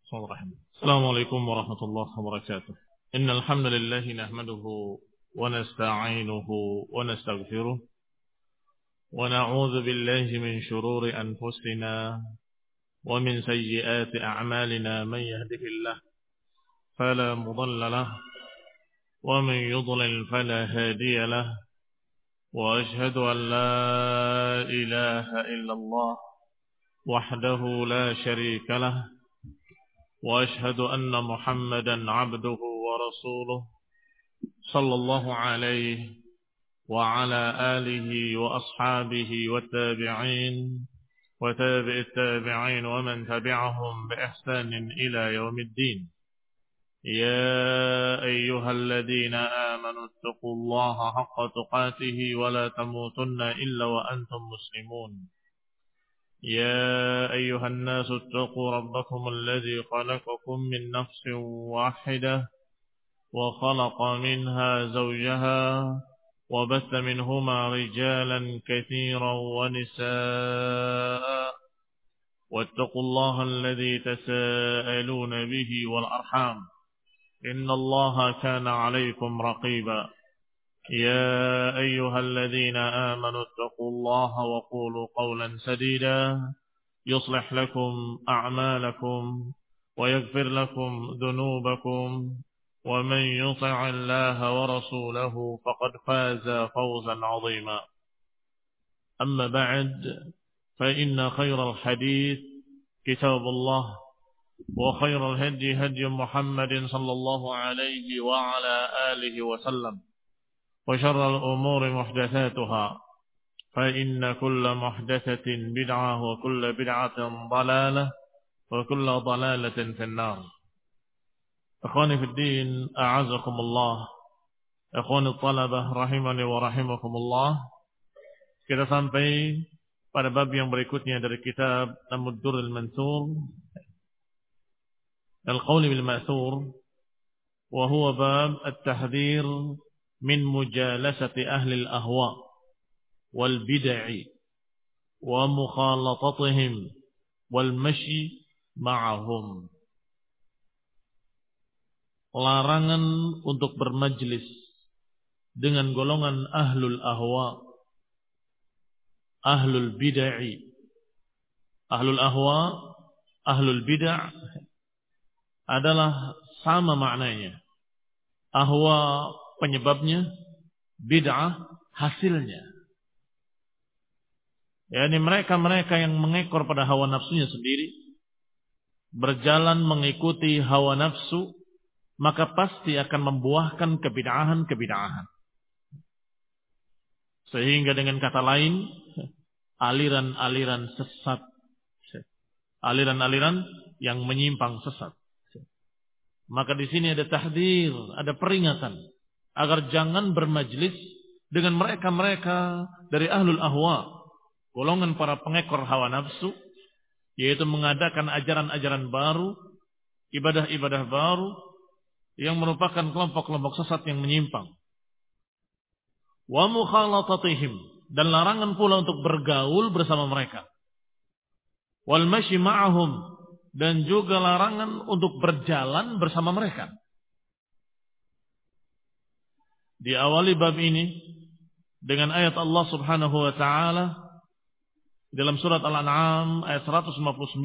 السلام عليكم ورحمة الله وبركاته. إن الحمد لله نحمده ونستعينه ونستغفره ونعوذ بالله من شرور أنفسنا ومن سيئات أعمالنا. من يهده الله فلا مضل له ومن يضلل فلا هادي له وأشهد أن لا إله إلا الله وحده لا شريك له وأشهد أن محمدا عبده ورسوله صلى الله عليه وعلى آله وأصحابه والتابعين وتابع التابعين ومن تبعهم بإحسان إلى يوم الدين. يا أيها الذين آمنوا اتقوا الله حق تقاته ولا تموتن إلا وأنتم مسلمون. يا أيها الناس اتقوا ربكم الذي خلقكم من نفس واحدة وخلق منها زوجها وبث منهما رجالا كثيرا ونساء واتقوا الله الذي تساءلون به والأرحام إن الله كان عليكم رقيبا. يا أيها الذين آمنوا اتقوا الله وقولوا قولا سديدا يصلح لكم أعمالكم ويغفر لكم ذنوبكم ومن يطع الله ورسوله فقد فاز فوزا عظيما. أما بعد فإن خير الحديث كتاب الله وخير الهدي هدي محمد صلى الله عليه وعلى آله وسلم وشر الأمور محدثاتها فإن كل محدثة بدعة وكل بدعة ضلالة وكل ضلالة في النار. أخواني في الدين أعزكم الله. Akhwani talabah rahimani wa rahimakumullah. Kita sampai pada bab yang berikutnya dari kitab Ad-Durrul Mansur Al-Qawl bil Ma'thur, wa huwa bab at-tahdhir min mujalasati ahli al-ahwa wal bid'i wa mukhalatatihim wal mashi ma'ahum. Larangan untuk bermajlis dengan golongan ahlul ahwa, ahlul bid'i. Ahlul ahwa, ahlul bid'ah adalah sama maknanya. Ahwa penyebabnya, bid'ah hasilnya. Yani mereka-mereka yang mengekor pada hawa nafsunya sendiri, berjalan mengikuti hawa nafsu, maka pasti akan membuahkan kebid'ahan-kebid'ahan. Sehingga dengan kata lain, aliran-aliran sesat, aliran-aliran yang menyimpang sesat. Maka di sini ada tahdzir, ada peringatan agar jangan bermajlis dengan mereka-mereka dari ahlul ahwa, golongan para pengekor hawa nafsu, yaitu mengadakan ajaran-ajaran baru, ibadah-ibadah baru yang merupakan kelompok-kelompok sesat yang menyimpang. Wa mukhalatatihim, dan larangan pula untuk bergaul bersama mereka. Wal mashi ma'ahum, dan juga larangan untuk berjalan bersama mereka. Diawali bab ini dengan ayat Allah Subhanahu wa taala dalam surat Al-An'am ayat 159,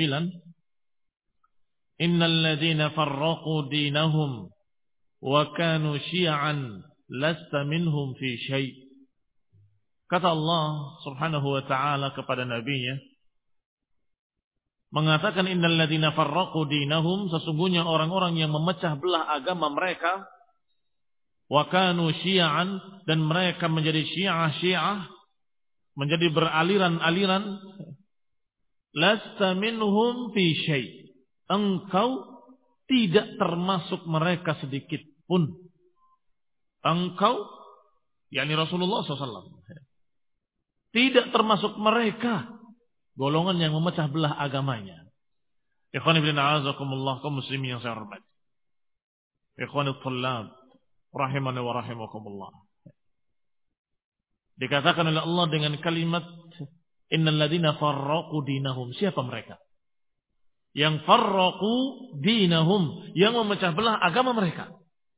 Innal ladzina farraqu dinahum wa kanu syi'an lasta minhum fi syai'. Kata Allah Subhanahu wa taala kepada nabinya, mengatakan innal ladzina farraqu dinahum, sesungguhnya orang-orang yang memecah belah agama mereka, wa kanu syi'an, dan mereka menjadi syiah, menjadi beraliran-aliran, lasta minhum fi syai', engkau tidak termasuk mereka sedikit pun. Engkau, yakni Rasulullah SAW, tidak termasuk mereka, golongan yang memecah belah agamanya. Ikhwani fillah a'azakumullah, kaum muslimin yang saya hormati. Ikhwani thullab rahimani wa rahimakumullah. Dikatakan oleh Allah dengan kalimat innal ladzina farraqu dinahum. Siapa mereka? Yang farraqu dinahum, yang memecah belah agama mereka.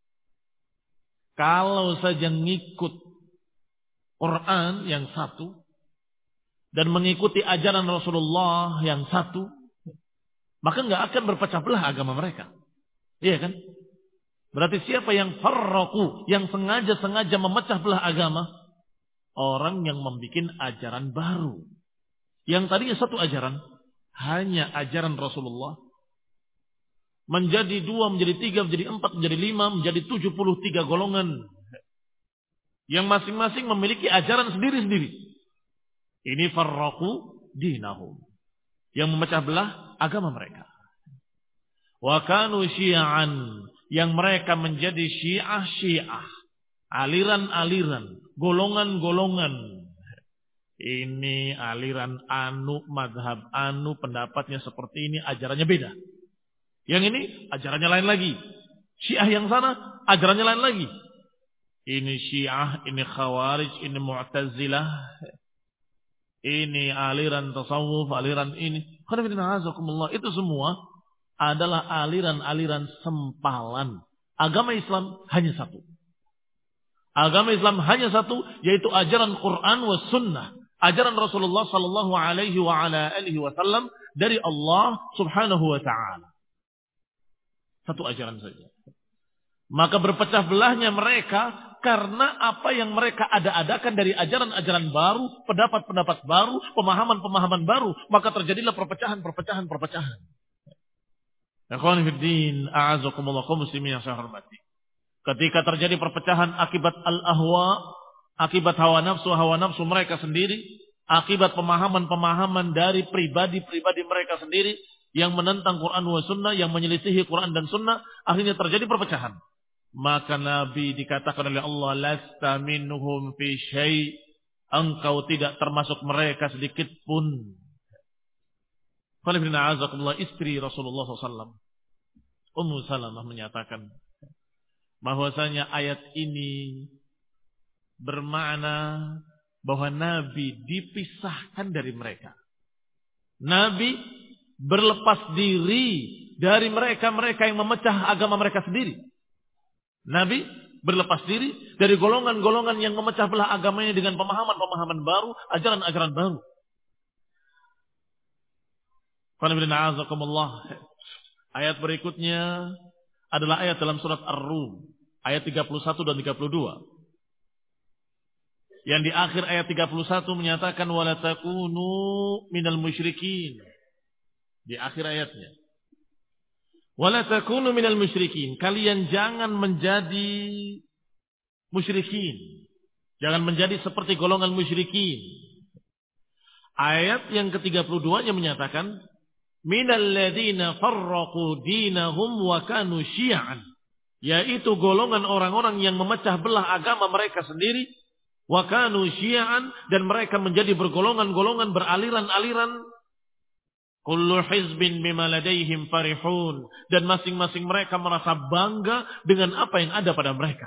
Kalau saja ngikut Quran yang satu dan mengikuti ajaran Rasulullah yang satu, maka nggak akan berpecah belah agama mereka. Iya kan? Berarti siapa yang farraqu, yang sengaja-sengaja memecah belah agama? Orang yang membuat ajaran baru. Yang tadinya satu ajaran, hanya ajaran Rasulullah, menjadi 2, menjadi 3, menjadi 4, menjadi 5, menjadi 73 golongan. Yang masing-masing memiliki ajaran sendiri-sendiri. Ini farraqu dinahum. Yang memecah belah agama mereka. Wa kanu syi'an. Yang mereka menjadi syiah-syiah. Aliran-aliran. Golongan-golongan. Ini aliran anu, madhab anu, pendapatnya seperti ini, ajarannya beda. Yang ini ajarannya lain lagi. Syiah yang sana ajarannya lain lagi. Ini Syiah, ini Khawarij, ini Mu'tazilah. Ini aliran tasawuf, aliran ini. Itu semua adalah aliran-aliran sempalan. Agama Islam hanya satu. Agama Islam hanya satu, yaitu ajaran Quran wa Sunnah. Ajaran Rasulullah sallallahu alaihi wa ala alihi wasallam dari Allah Subhanahu wa taala. Satu ajaran saja. Maka berpecah belahnya mereka karena apa yang mereka ada-adakan dari ajaran-ajaran baru, pendapat-pendapat baru, pemahaman-pemahaman baru, maka terjadilah perpecahan. Ikhwani fid din, a'azakumullah kaum muslimin yang saya hormati. Ketika terjadi perpecahan akibat al-ahwa, akibat hawa nafsu mereka sendiri, akibat pemahaman-pemahaman dari pribadi-pribadi mereka sendiri yang menentang Quran wa Sunnah, yang menyelisihi Quran dan Sunnah, akhirnya terjadi perpecahan. Maka Nabi dikatakan oleh Allah, lasta minhum fi syai', engkau tidak termasuk mereka sedikit pun. Istri Rasulullah SAW, Ummu Salamah menyatakan bahwasanya ayat ini bermakna bahwa Nabi dipisahkan dari mereka. Nabi berlepas diri dari mereka-mereka yang memecah agama mereka sendiri. Nabi berlepas diri dari golongan-golongan yang memecah belah agamanya dengan pemahaman-pemahaman baru, ajaran-ajaran baru. Ayat berikutnya adalah ayat dalam surat Ar-Rum, ayat 31 dan 32. Yang di akhir ayat 31 menyatakan wala takunu minal musyrikin. Di akhir ayatnya. Wala takunu minal musyrikin. Kalian jangan menjadi musyrikin. Jangan menjadi seperti golongan musyrikin. Ayat yang ke-32 nya menyatakan minal ladzina farraqu dinahum wa kanu syi'an. Yaitu golongan orang-orang yang memecah belah agama mereka sendiri. Wa kanu syi'an, dan mereka menjadi bergolongan-golongan, beraliran-aliran. Kullu hizbin bima ladaihim farihun, dan masing-masing mereka merasa bangga dengan apa yang ada pada mereka.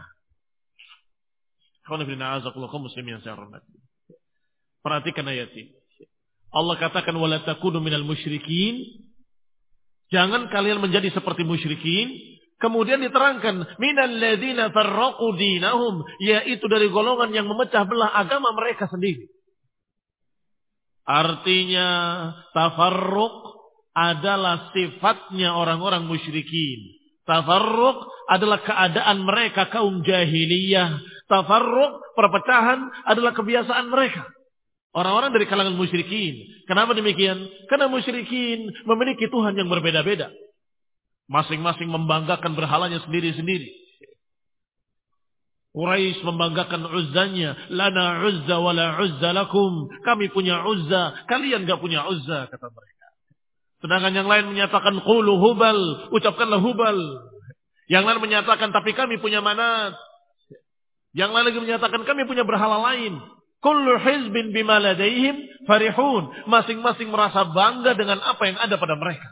Perhatikan ayat ini. Allah katakan wala takunu minal musyrikin. Jangan kalian menjadi seperti musyrikin. Kemudian diterangkan minal ladzina farraqu dinahum, yaitu dari golongan yang memecah belah agama mereka sendiri. Artinya tafarruq adalah sifatnya orang-orang musyrikin. Tafarruq adalah keadaan mereka kaum jahiliyah. Tafarruq, perpecahan adalah kebiasaan mereka. Orang-orang dari kalangan musyrikin. Kenapa demikian? Karena musyrikin memiliki Tuhan yang berbeda-beda. Masing-masing membanggakan berhalanya sendiri-sendiri. Quraisy membanggakan Uzzanya. Lana Uzza wa la Uzza lakum. Kami punya Uzza, kalian gak punya Uzza, kata mereka. Sedangkan yang lain menyatakan qulu Hubal, ucapkanlah Hubal. Yang lain menyatakan tapi kami punya Manat. Yang lain lagi menyatakan kami punya berhala lain. Kullu hizbin bima ladaihim farihun. Masing-masing merasa bangga dengan apa yang ada pada mereka.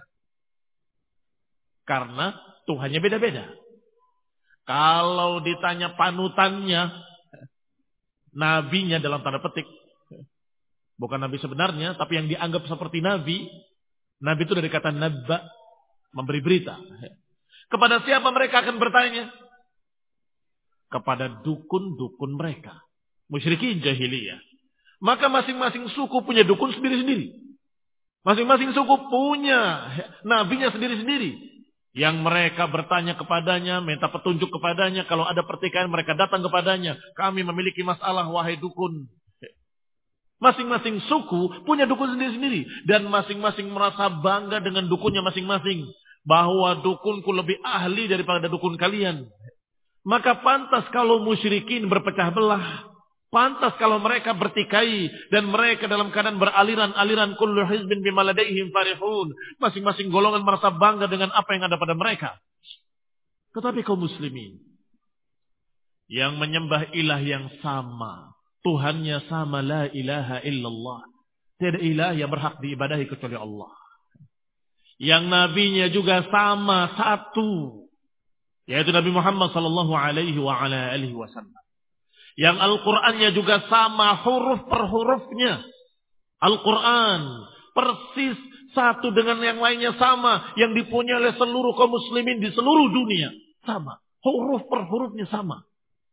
Karena Tuhannya beda-beda. Kalau ditanya panutannya, nabinya dalam tanda petik, bukan nabi sebenarnya, tapi yang dianggap seperti nabi, Nabi itu dari kata nabba, memberi berita. Kepada siapa mereka akan bertanya? Kepada dukun-dukun mereka. Musyrikin jahiliyah. Maka masing-masing suku punya dukun sendiri-sendiri. Masing-masing suku punya nabinya sendiri-sendiri. Yang mereka bertanya kepadanya, minta petunjuk kepadanya. Kalau ada pertikaian mereka datang kepadanya. Kami memiliki masalah, wahai dukun. Masing-masing suku punya dukun sendiri-sendiri. Dan masing-masing merasa bangga dengan dukunnya masing-masing. Bahwa dukunku lebih ahli daripada dukun kalian. Maka pantas kalau musyrikin berpecah belah. Pantas kalau mereka bertikai. Dan mereka dalam keadaan beraliran-aliran. Kullu hizbin bima ladaihim farihun. Masing-masing golongan merasa bangga dengan apa yang ada pada mereka. Tetapi kaum muslimin. Yang menyembah ilah yang sama. Tuhannya sama, la ilaha illallah. Tidak ilah yang berhak diibadahi kecuali Allah. Yang nabinya juga sama, satu. Yaitu Nabi Muhammad sallallahu alaihi wa ala alihi wasallam. Yang Al-Qur'annya juga sama, huruf per hurufnya. Al-Qur'an persis satu dengan yang lainnya sama. Yang dipunyai oleh seluruh kaum muslimin di seluruh dunia. Sama. Huruf per hurufnya sama.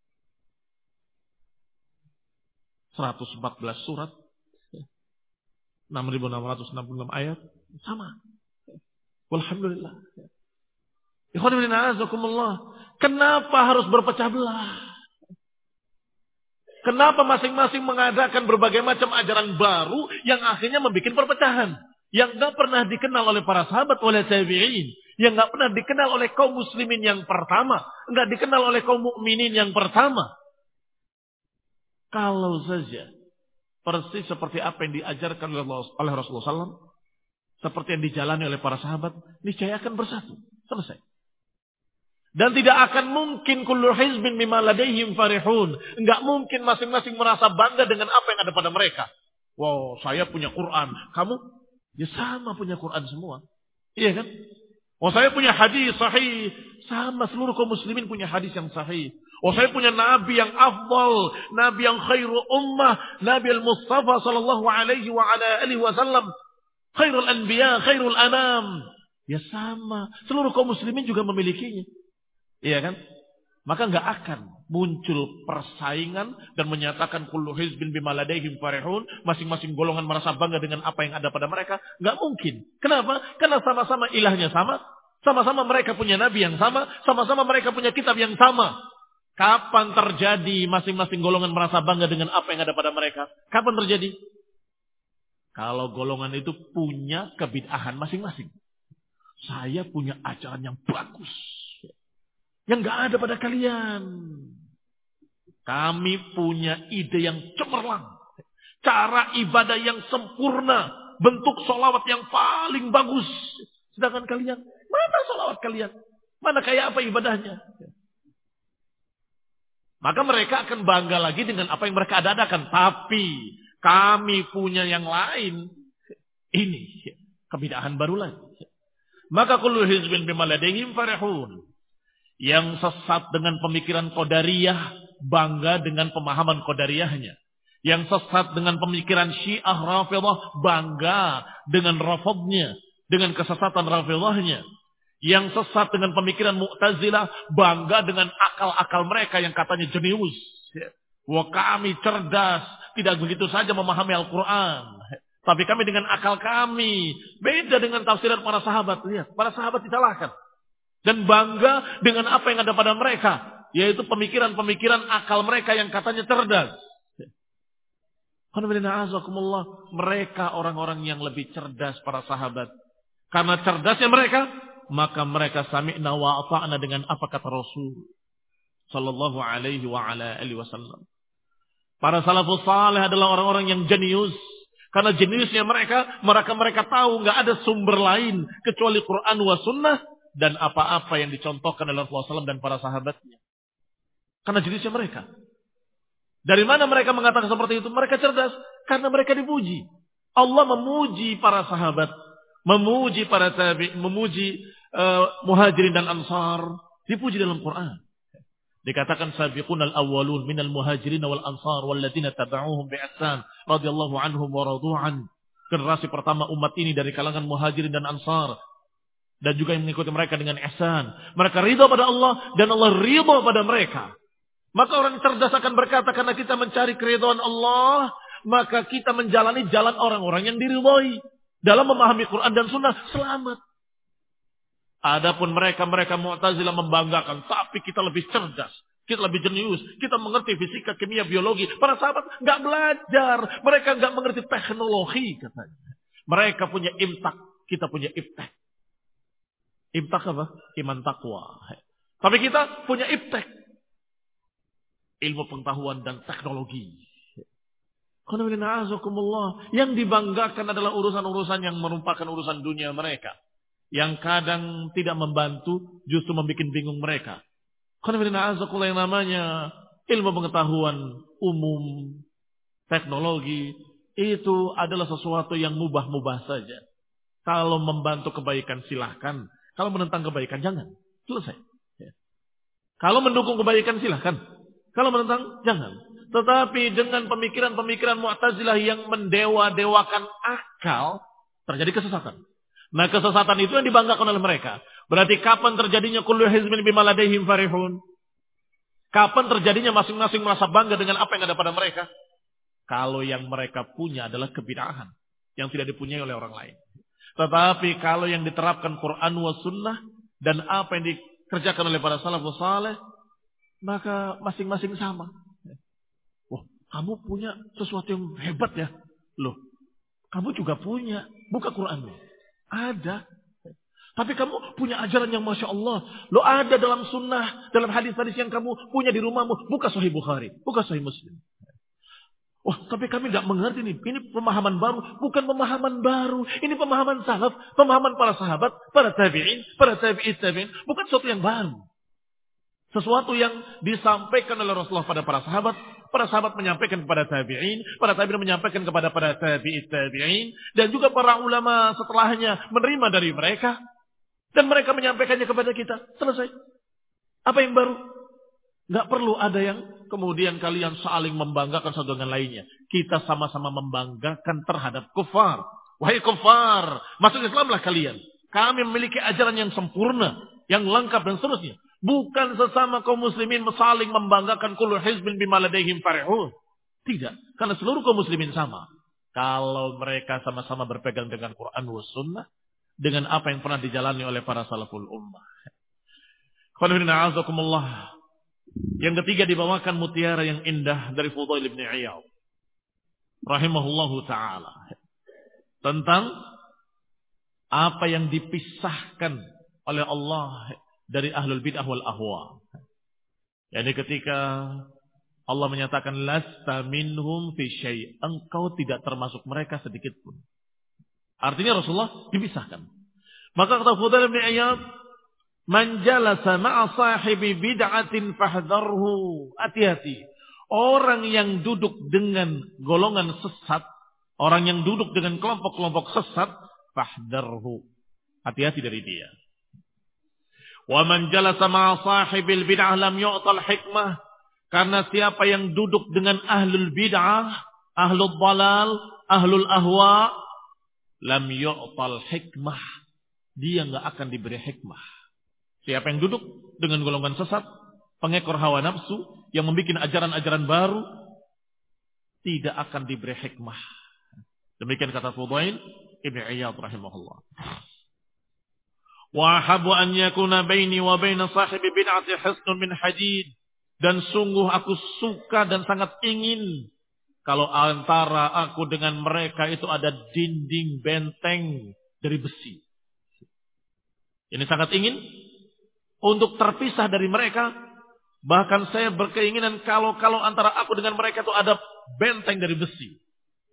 114 surat, 6.666 ayat, sama. Walhamdulillah. Kenapa harus berpecah belah? Kenapa masing-masing mengadakan berbagai macam ajaran baru yang akhirnya membuat perpecahan? Yang gak pernah dikenal oleh para sahabat, oleh tabi'in. Yang gak pernah dikenal oleh kaum muslimin yang pertama. Gak dikenal oleh kaum mukminin yang pertama. Kalau saja persis seperti apa yang diajarkan oleh Rasulullah SAW, seperti yang dijalani oleh para sahabat, niscaya akan bersatu. Selesai. Dan tidak akan mungkin kullu hizbin bima ladaihim farihun. Enggak mungkin masing-masing merasa bangga dengan apa yang ada pada mereka. Wow, saya punya Quran. Kamu? Ya sama punya Quran semua. Iya kan? Oh, saya punya hadis sahih. Sama seluruh kaum muslimin punya hadis yang sahih. Oh, saya punya nabi yang afdal, nabi yang khairu ummah, nabi al-Mustafa sallallahu alaihi wa ala alihi wasallam, khairul anbiya, khairul anam. Ya sama, seluruh kaum muslimin juga memilikinya. Iya kan? Maka enggak akan muncul persaingan dan menyatakan kullu hizbin bima ladaihim farihun, masing-masing golongan merasa bangga dengan apa yang ada pada mereka. Enggak mungkin. Kenapa? Karena sama-sama ilahnya sama, sama-sama mereka punya nabi yang sama, sama-sama mereka punya kitab yang sama. Kapan terjadi masing-masing golongan merasa bangga dengan apa yang ada pada mereka? Kapan terjadi? Kalau golongan itu punya kebid'ahan masing-masing. Saya punya ajaran yang bagus. Yang gak ada pada kalian. Kami punya ide yang cemerlang. Cara ibadah yang sempurna. Bentuk sholawat yang paling bagus. Sedangkan kalian, mana sholawat kalian? Mana kayak apa ibadahnya? Maka mereka akan bangga lagi dengan apa yang mereka adakan. Tapi kami punya yang lain. Ini kebid'ahan baru lagi. Maka kullu hizbin bima ladaihim farihun. Yang sesat dengan pemikiran qadariyah bangga dengan pemahaman qadariyahnya. Yang sesat dengan pemikiran Syiah Rafidhah bangga dengan rafadnya, dengan kesesatan Rafidhahnya. Yang sesat dengan pemikiran Mu'tazilah bangga dengan akal-akal mereka yang katanya jenius. Wah, kami cerdas, tidak begitu saja memahami Al-Quran. Tapi kami dengan akal kami beda dengan tafsiran para sahabat. Lihat, para sahabat disalahkan. Dan bangga dengan apa yang ada pada mereka. Yaitu pemikiran-pemikiran akal mereka yang katanya cerdas. Mereka orang-orang yang lebih cerdas para sahabat. Karena cerdasnya mereka, maka mereka sami'na wa ata'na dengan apa kata Rasul sallallahu alaihi wa ala alihi wasallam. Para salafus saleh adalah orang-orang yang jenius. Karena jeniusnya mereka tahu enggak ada sumber lain kecuali Quran wa sunnah dan apa-apa yang dicontohkan oleh Rasulullah SAW dan para sahabatnya. Karena jeniusnya mereka. Dari mana mereka mengatakan seperti itu? Mereka cerdas karena mereka dipuji. Allah memuji para sahabat, memuji para tabi', memuji muhajirin dan ansar, dipuji dalam Quran. Dikatakan sabiqunal awwalun minal muhajirin wal ansar walladzina tabauhum bi ihsan radhiyallahu anhum wa radu'an. Generasi pertama umat ini dari kalangan muhajirin dan ansar. Dan juga yang mengikuti mereka dengan ihsan. Mereka ridha pada Allah dan Allah ridha pada mereka. Maka orang cerdas akan berkata, karena kita mencari keridhaan Allah, maka kita menjalani jalan orang-orang yang diridhai. Dalam memahami Quran dan Sunnah, selamat. Adapun mereka Mu'tazilah membanggakan, tapi kita lebih cerdas. Kita lebih jenius, kita mengerti fisika, kimia, biologi. Para sahabat nggak belajar, mereka nggak mengerti teknologi katanya. Mereka punya imtak, kita punya iptek. Imtak apa? Iman takwa. Tapi kita punya iptek, ilmu pengetahuan dan teknologi. Yang dibanggakan adalah urusan-urusan yang merupakan urusan dunia mereka, yang kadang tidak membantu, justru membuat bingung mereka. Yang namanya ilmu pengetahuan umum, teknologi, itu adalah sesuatu yang mubah-mubah saja. Kalau membantu kebaikan silahkan. Kalau menentang kebaikan jangan. Selesai. Kalau mendukung kebaikan silahkan. Kalau menentang jangan. Tetapi dengan pemikiran-pemikiran Mu'tazilah yang mendewa-dewakan akal, terjadi kesesatan. Nah, kesesatan itu yang dibanggakan oleh mereka. Berarti kapan terjadinya kullu hizbin bima ladaihim farihun? Kapan terjadinya masing-masing merasa bangga dengan apa yang ada pada mereka? Kalau yang mereka punya adalah kebid'ahan yang tidak dipunyai oleh orang lain. Tetapi kalau yang diterapkan Quran wa sunnah dan apa yang dikerjakan oleh para salafus saleh, maka masing-masing sama. Wah, kamu punya sesuatu yang hebat ya? Loh, kamu juga punya. Buka Quranmu. Ada. Tapi kamu punya ajaran yang Masya Allah. Lo ada dalam sunnah, dalam hadis-hadis yang kamu punya di rumahmu. Buka Sahih Bukhari, buka Sahih Muslim. Wah, tapi kami tidak mengerti nih. Ini pemahaman baru. Bukan pemahaman baru. Ini pemahaman salaf, pemahaman para sahabat, para tabi'in, para tabi'in. Bukan sesuatu yang baru. Sesuatu yang disampaikan oleh Rasulullah pada para sahabat menyampaikan kepada tabi'in, para tabi'in menyampaikan kepada para tabi'in, dan juga para ulama setelahnya menerima dari mereka, dan mereka menyampaikannya kepada kita. Selesai. Apa yang baru? Nggak perlu ada yang kemudian kalian saling membanggakan satu dengan lainnya. Kita sama-sama membanggakan terhadap kufar. Wahai kufar, masuk Islamlah kalian. Kami memiliki ajaran yang sempurna, yang lengkap dan seterusnya. Bukan sesama kaum muslimin saling membanggakan kullu hizbin bima ladaihim farihun. Tidak, karena seluruh kaum muslimin sama. Kalau mereka sama-sama berpegang dengan Quran wa sunnah, dengan apa yang pernah dijalani oleh para salaful ummah. Yang ketiga dibawakan mutiara yang indah dari Fudail bin Iyad rahimahullahu ta'ala. Tentang apa yang dipisahkan oleh Allah dari ahlul bid'ah wal ahwa. Yani ketika Allah menyatakan lasta minhum fi syai', engkau tidak termasuk mereka sedikit pun. Artinya Rasulullah dipisahkan. Maka kata Fudail bin Iyad, man jalasa ma'a sahibi bid'atin fahdharhu. Hati-hati. Orang yang duduk dengan golongan sesat, orang yang duduk dengan kelompok-kelompok sesat, fahdharhu. Hati-hati dari dia. Wa man jalasa ma'a sahibil bid'ah lam yu'tal hikmah. Karena siapa yang duduk dengan ahlul bid'ah, ahlul dalal, ahlul ahwa, lam yu'tal hikmah. Dia enggak akan diberi hikmah. Siapa yang duduk dengan golongan sesat, pengekor hawa nafsu, yang membuat ajaran-ajaran baru, tidak akan diberi hikmah. Demikian kata Fudail ibn Iyad rahimahullah. Wa habu an yakuna baini wa baina sahibi bid'ati hisnun min hadid. Dan sungguh aku suka dan sangat ingin kalau antara aku dengan mereka itu ada dinding benteng dari besi. Ini sangat ingin untuk terpisah dari mereka. Bahkan saya berkeinginan kalau antara aku dengan mereka itu ada benteng dari besi.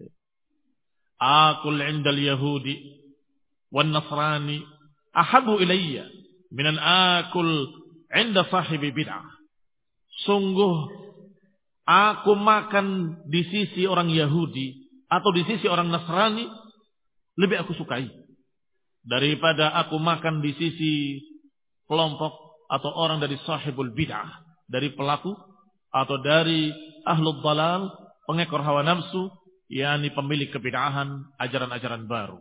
Akul indal Yahudi wan Nasrani ahabu ilayya minan akul inda sahibi bid'ah. Sungguh aku makan di sisi orang Yahudi atau di sisi orang Nasrani lebih aku sukai daripada aku makan di sisi kelompok atau orang dari sahibul bid'ah, dari pelaku atau dari ahlul dalal, pengekor hawa nafsu yakni pemilik kebid'ahan, ajaran-ajaran baru.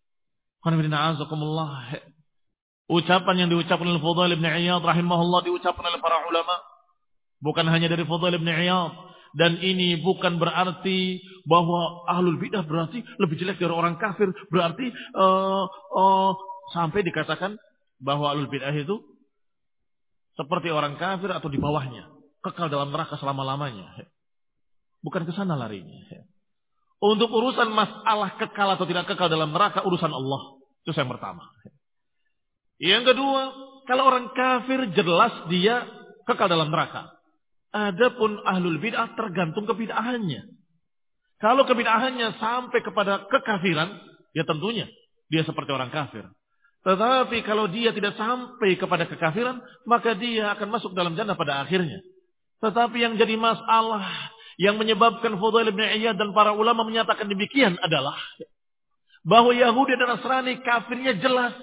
Ucapan yang diucapkan oleh Fudail bin Iyad rahimahullah diucapkan oleh para ulama, bukan hanya dari Fudail bin Iyad. Dan ini bukan berarti bahwa ahlul bid'ah berarti lebih jelek dari orang kafir. Berarti sampai dikatakan bahwa ahlul bid'ah itu seperti orang kafir atau di bawahnya, kekal dalam neraka selama-lamanya. Bukan ke sana larinya. Untuk urusan masalah kekal atau tidak kekal dalam neraka, urusan Allah. Itu yang pertama. Yang kedua, kalau orang kafir jelas dia kekal dalam neraka. Adapun ahlul bid'ah tergantung kebid'ahannya. Kalau kebid'ahannya sampai kepada kekafiran, ya tentunya dia seperti orang kafir. Tetapi kalau dia tidak sampai kepada kekafiran, maka dia akan masuk dalam jannah pada akhirnya. Tetapi yang jadi masalah, yang menyebabkan Fudail bin Iyad dan para ulama menyatakan demikian adalah bahwa Yahudi dan Nasrani kafirnya jelas.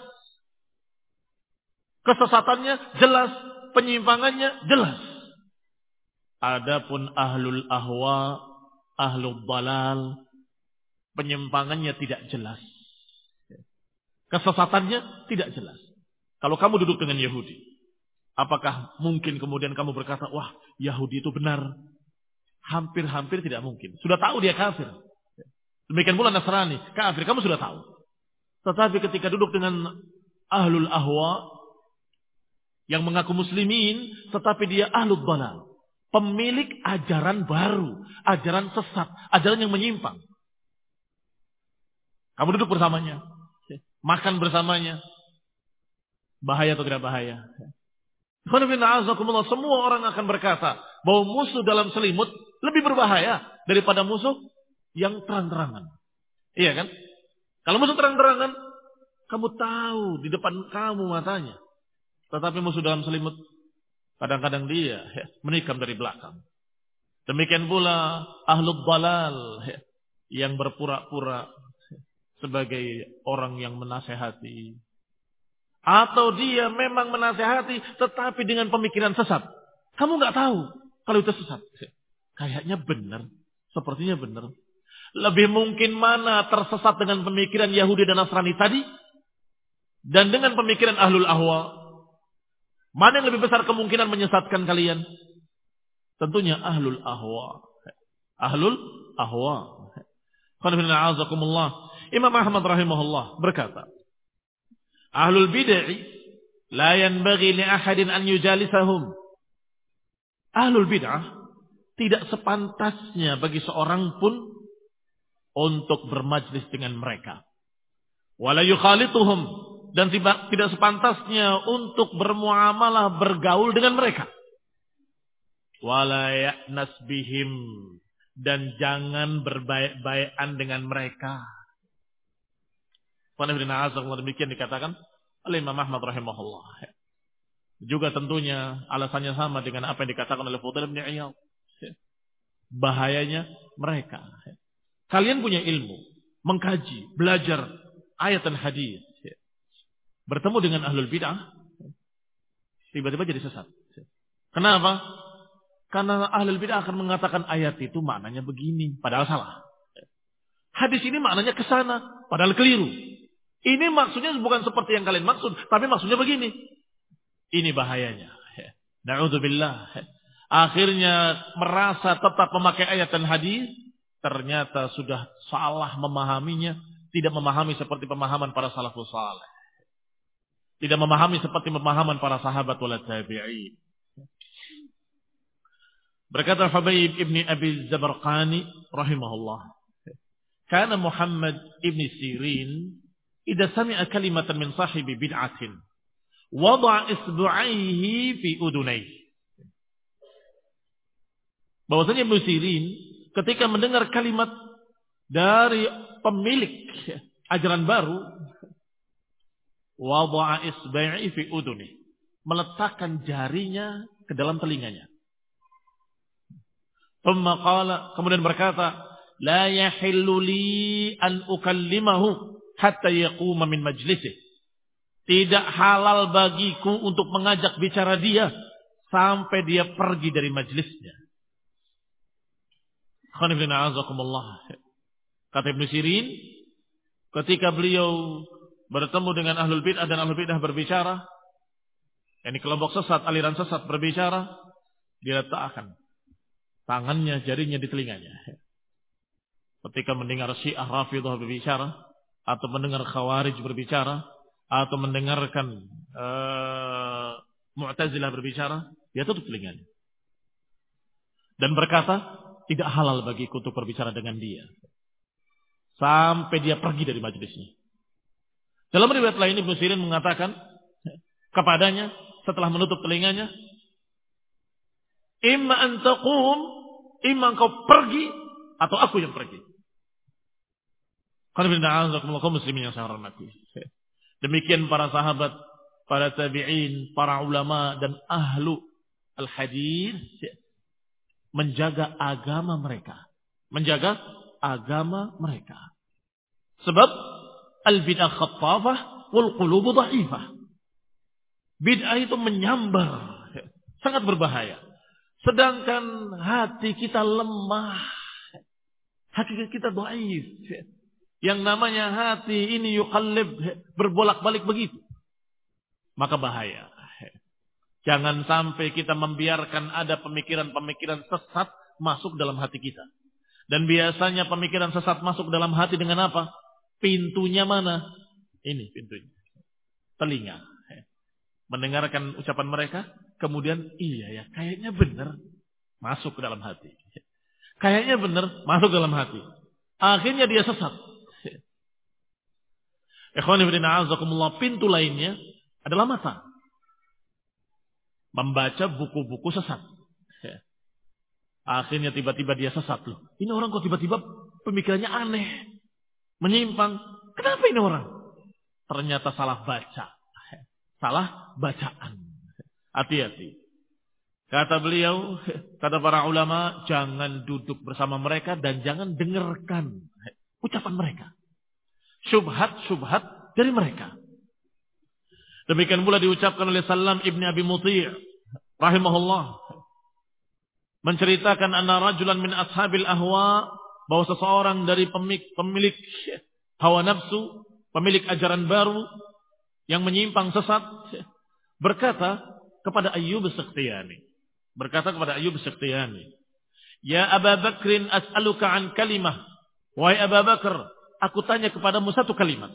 Kesesatannya jelas, penyimpangannya jelas. Adapun ahlul ahwa, ahlul dalal, penyimpangannya tidak jelas. Kesesatannya tidak jelas. Kalau kamu duduk dengan Yahudi, apakah mungkin kemudian kamu berkata, wah Yahudi itu benar? Hampir-hampir tidak mungkin. Sudah tahu dia kafir. Demikian pula Nasrani, kafir, kamu sudah tahu. Tetapi ketika duduk dengan ahlul ahwa, yang mengaku muslimin, tetapi dia ahlul dalal. Pemilik ajaran baru, ajaran sesat, ajaran yang menyimpang. Kamu duduk bersamanya, makan bersamanya, bahaya atau tidak bahaya? Semua orang akan berkata bahwa musuh dalam selimut lebih berbahaya daripada musuh yang terang-terangan. Iya kan? Kalau musuh terang-terangan, kamu tahu di depan kamu matanya. Tetapi musuh dalam selimut, kadang-kadang dia menikam dari belakang. Demikian pula ahlul dalal yang berpura-pura sebagai orang yang menasehati. Atau dia memang menasehati tetapi dengan pemikiran sesat. Kamu nggak tahu kalau itu sesat. Kayaknya benar. Sepertinya benar. Lebih mungkin mana tersesat dengan pemikiran Yahudi dan Nasrani tadi. Dan dengan pemikiran ahlul ahwa. Mana yang lebih besar kemungkinan menyesatkan kalian? Tentunya ahlul ahwa. Ahlul ahwa. Imam Ahmad rahimahullah berkata, ahlul bid'ah la yanbaghi li ahadin an yujalisahum. Ahlul bid'ah tidak sepantasnya bagi seorang pun untuk bermajlis dengan mereka. Wala yukhalituhum, dan tidak sepantasnya untuk bermuamalah, bergaul dengan mereka. Wala ya'nas bihim, dan jangan berbaik-baikan dengan mereka. Demikian dikatakan oleh Imam Ahmad rahimahullah. Juga tentunya alasannya sama dengan apa yang dikatakan oleh Fudail bin Iyad. Bahayanya mereka. Kalian punya ilmu, mengkaji, belajar ayat dan hadis. Bertemu dengan ahlul bid'ah, tiba-tiba jadi sesat. Kenapa? Karena ahlul bid'ah akan mengatakan ayat itu maknanya begini, padahal salah. Hadis ini maknanya ke sana, padahal keliru. Ini maksudnya bukan seperti yang kalian maksud, tapi maksudnya begini. Ini bahayanya. Na'udzubillah. Akhirnya merasa tetap memakai ayat dan hadis, ternyata sudah salah memahaminya, tidak memahami seperti pemahaman para salafus saleh. Tidak memahami seperti pemahaman para sahabat wal tabi'in. Berkata Hubayb ibn Abi Zabarqani rahimahullah, kana Muhammad ibn Sirin idza sami'a kalimatan min sahibi bid'atin wada'a isbu'aihi fi udunayhi. Bahwasanya Ibnu Sirin ketika mendengar kalimat dari pemilik ajaran baru, wada'a isbu'aihi fi udunayhi, meletakkan jarinya ke dalam telinganya. Thumma qala, kemudian berkata, la yahillu li an ukallimahu hatta yaquma min majlisih. Tidak halal bagiku untuk mengajak bicara dia sampai dia pergi dari majlisnya. Kata Ibnu Sirin, ketika beliau bertemu dengan ahlul bid'ah dan ahlul bid'ah berbicara, yakni kelompok sesat, aliran sesat berbicara, dia letakkan tangannya, jarinya di telinganya. Ketika mendengar Syiah Rafidhah berbicara, atau mendengar Khawarij berbicara, atau mendengarkan Mu'tazilah berbicara, dia tutup telinganya. Dan berkata, tidak halal bagiku untuk berbicara dengan dia. Sampai dia pergi dari majelisnya. Dalam riwayat lain Ibnu Sirin mengatakan kepadanya setelah menutup telinganya, imma an taqum, imma engkau pergi atau aku yang pergi. Qul muslimin yang saya hormati. Demikian para sahabat, para tabi'in, para ulama dan ahlu al-hadis menjaga agama mereka. Menjaga agama mereka. Sebab al-bid'ah khattafah wal qulubu dha'ifah. Bid'ah itu menyambar, sangat berbahaya. Sedangkan hati kita lemah. Hati kita dhaif. Yang namanya hati ini yuqallib, berbolak-balik begitu. Maka bahaya. Jangan sampai kita membiarkan ada pemikiran-pemikiran sesat masuk dalam hati kita. Dan biasanya pemikiran sesat masuk dalam hati dengan apa? Pintunya mana? Ini pintunya. Telinga. Mendengarkan ucapan mereka, kemudian iya ya, kayaknya benar. Masuk ke dalam hati. Kayaknya benar, masuk ke dalam hati. Akhirnya dia sesat. Ikhwani fillah, azakumullah, pintu lainnya adalah mata. Membaca buku-buku sesat. Akhirnya tiba-tiba dia sesat loh. Ini orang kok tiba-tiba pemikirannya aneh. Menyimpang. Kenapa ini orang? Ternyata salah baca. Salah bacaan. Hati-hati. Kata beliau, kata para ulama, jangan duduk bersama mereka dan jangan dengarkan ucapan mereka. Syubhat-syubhat dari mereka. Demikian pula diucapkan oleh Salam ibn Abi Muti' rahimahullah. Menceritakan anna rajulan min ashabil ahwa, bahwa seseorang dari pemilik hawa nafsu, pemilik ajaran baru yang menyimpang sesat, berkata kepada Ayyub as-Sakhtiyani. Ya Aba Bakrin as'aluka an kalimah. Wahai Aba Bakar, aku tanya kepadamu satu kalimat.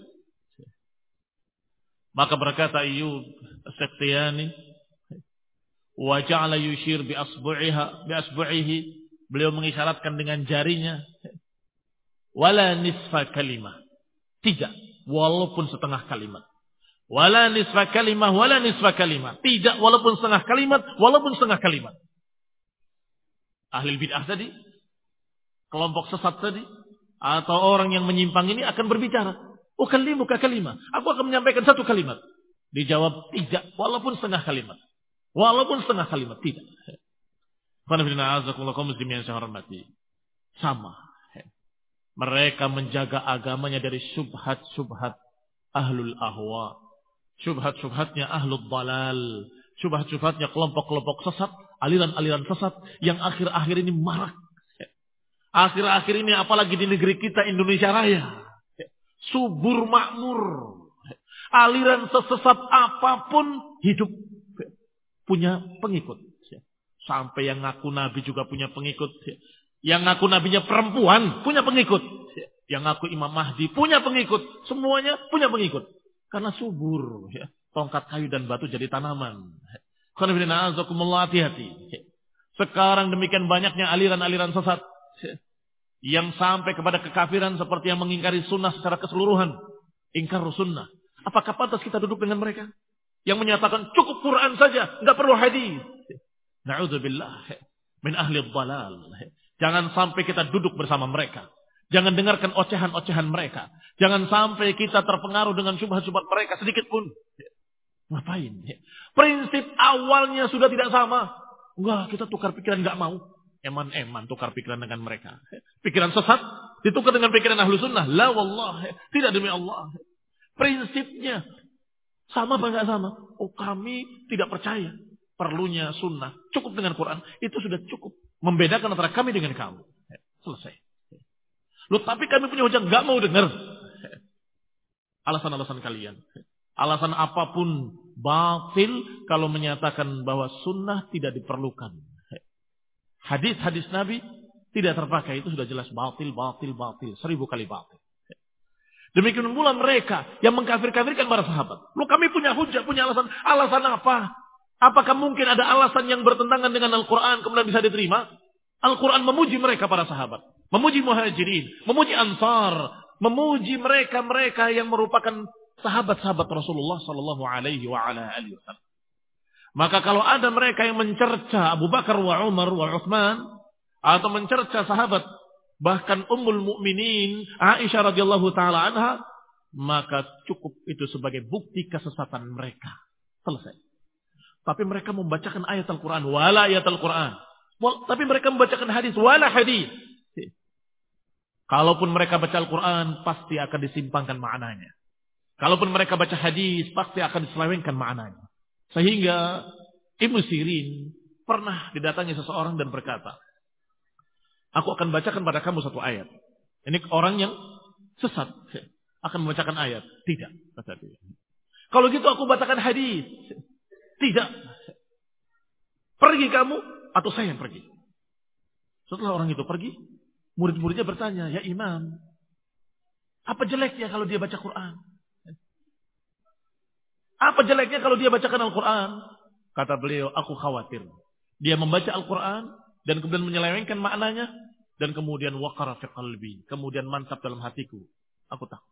Maka berkata Ayyub as-Sakhtiyani, wa ja'ala yushir bi asbu'ihi, beliau mengisyaratkan dengan jarinya, wala nisfa kalimah, tidak walaupun setengah kalimat, wala nisfa kalimah, wala nisfa kalimah, tidak walaupun setengah kalimat, walaupun setengah kalimat. Ahli bid'ah tadi, kelompok sesat tadi, atau orang yang menyimpang ini akan berbicara, ukallimuka kalimah, aku akan menyampaikan satu kalimat. Dijawab tidak walaupun setengah kalimat. Walaupun setengah kalimat, tidak. Sama. Mereka menjaga agamanya dari syubhat-syubhat ahlul ahwa. Syubhat-syubhatnya ahlul dalal. Syubhat-syubhatnya kelompok-kelompok sesat, aliran-aliran sesat yang akhir-akhir ini marak. Akhir-akhir ini apalagi di negeri kita Indonesia Raya. Subur makmur. Aliran sesat apapun hidup. Punya pengikut. Sampai yang ngaku nabi juga punya pengikut. Yang ngaku nabinya perempuan punya pengikut. Yang ngaku Imam Mahdi punya pengikut. Semuanya punya pengikut. Karena subur. Tongkat kayu dan batu jadi tanaman. Hati-hati. Sekarang demikian banyaknya aliran-aliran sesat. Yang sampai kepada kekafiran seperti yang mengingkari sunnah secara keseluruhan. Ingkar sunnah. Apakah pantas kita duduk dengan mereka? Yang menyatakan cukup Quran saja, enggak perlu hadis. Na'udzubillah min ahli dhalal. Jangan sampai kita duduk bersama mereka. Jangan dengarkan ocehan-ocehan mereka. Jangan sampai kita terpengaruh dengan syubhat-syubhat mereka sedikit pun. Ngapain? Prinsip awalnya sudah tidak sama. Enggak, kita tukar pikiran enggak mau. Eman-eman tukar pikiran dengan mereka. Pikiran sesat ditukar dengan pikiran ahlu sunnah. La wallah, tidak demi Allah. Prinsipnya sama apa enggak sama? Oh, kami tidak percaya. Perlunya sunnah. Cukup dengan Quran. Itu sudah cukup. Membedakan antara kami dengan kamu. Selesai. Loh, tapi kami punya hujah, nggak mau dengar. Alasan-alasan kalian. Alasan apapun batil kalau menyatakan bahwa sunnah tidak diperlukan. Hadis-hadis Nabi tidak terpakai, itu sudah jelas batil, 1000 kali batil. Demikian pula mereka yang mengkafir-kafirkan para sahabat. Loh, kami punya hujah, punya alasan. Alasan apa? Apakah mungkin ada alasan yang bertentangan dengan Al-Quran kemudian bisa diterima? Al-Quran memuji mereka para sahabat. Memuji muhajirin. Memuji ansar. Memuji mereka-mereka yang merupakan sahabat-sahabat Rasulullah sallallahu alaihi wa ala alihi wasallam. Maka kalau ada mereka yang mencerca Abu Bakar wa Umar wa Utsman atau mencerca sahabat bahkan Ummul Mukminin Aisyah radhiyallahu taala anha, maka cukup itu sebagai bukti kesesatan mereka. Selesai. Tapi mereka membacakan ayat Al-Quran wala ayat Al-Quran. Tapi mereka membacakan hadis wala hadis. Kalaupun mereka baca Al-Quran pasti akan disimpangkan maknanya. Kalaupun mereka baca hadis pasti akan diselewengkan maknanya. Sehingga Ibnu Sirin pernah didatangi seseorang dan berkata, aku akan bacakan pada kamu satu ayat. Ini orang yang sesat akan membacakan ayat. Tidak, kata dia. Kalau gitu aku bacakan hadis. Tidak. Pergi kamu atau saya yang pergi. Setelah orang itu pergi, murid-muridnya bertanya, ya Imam, apa jeleknya kalau dia baca Quran? Apa jeleknya kalau dia bacakan Al-Quran? Kata beliau, aku khawatir. Dia membaca Al-Quran dan kemudian menyelewengkan maknanya dan kemudian waqara fi qalbi, kemudian mantap dalam hatiku. Aku takut.